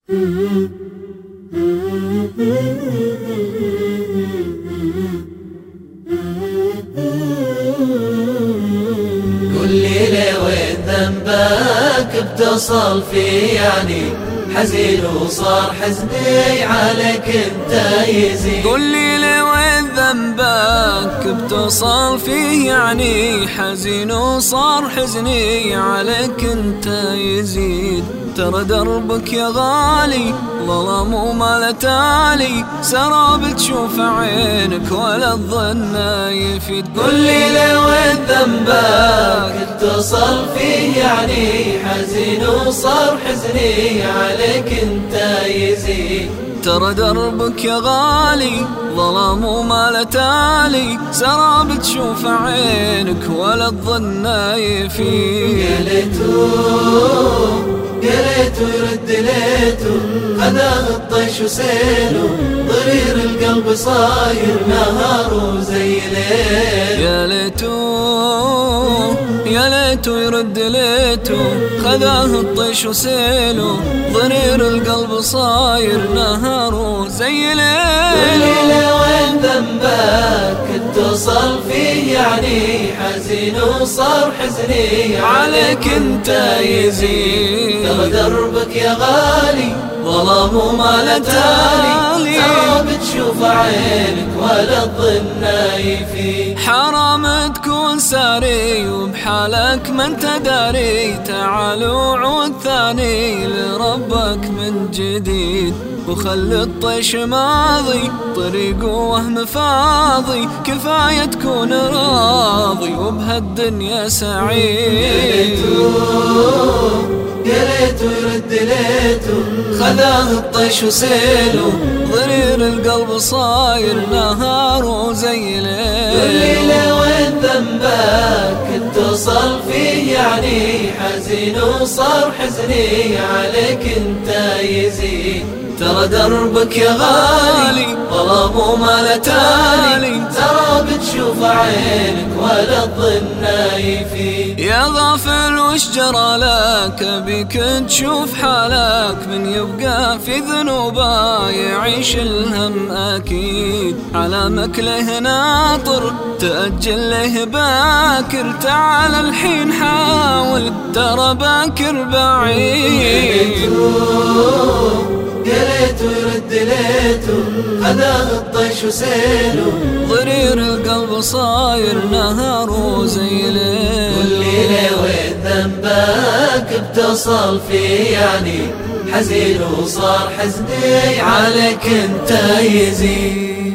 قولي لي وين ذنبك بتصل في يعني حزين وصار حزني عليك انت يزيد. قولي لي وين ذنبك بتصل فيه يعني حزين وصار حزني عليك انت يزيد. ترى دربك يا غالي ظلام وما تالي سراب تشوف عينك ولا الظن يفيد. قولي لي وين ذنبك اتصل فيه يعني حزين وصار حزني عليك انت يزيد. ترى دربك يا غالي ظلام وما تالي سراب تشوف عينك ولا الظن يفيد. يا ليتو يرد ليتو خذاه الطيش وسيلو ضرير القلب صاير نهار وزي ليل. يا ليتو يرد ليتو خذاه الطيش وسيلو ضرير القلب صاير نهار وزي ليل. قولي لي وين ذنبك اتصل فيه يعني حزين وصار حزني عليك انت يزيد. ترى دربك يا غالي ظلام وما تالي سراب تشوف عينك ولا الظن يفيد. حرام تكون ساري وبحالك ما انت داري تعال وعود ثاني لربك من جديد وخل الطيش ماضي طريق وهم فاضي كفاية تكون راضي وبهالدنيا سعيد. يا ليتو يرد ليتو خذاه الطيش وسيلو ضرير القلب صاير نهار وزي ليل. قولي لي وين ذنبك اتصل فيه يعني حزين وصار حزني عليك انت يزيد. ترى دربك يا غالي ظلام وما تالي سراب تشوف عينك ولا الظن يفيد. يا غافل وش جرى لك بك تشوف حالك من يبقى في ذنوبه يعيش الهم أكيد على مكله ناطر تأجل له باكر تعال الحين حاول ترى باكر بعيد. يا ليتو يرد ليتو خذاه الطيش وسيلو ضرير القلب صاير نهار وزي ليل. قولي لي وين ذنبك بتصل فيه يعني حزين وصار حزني عليك انت يزيد.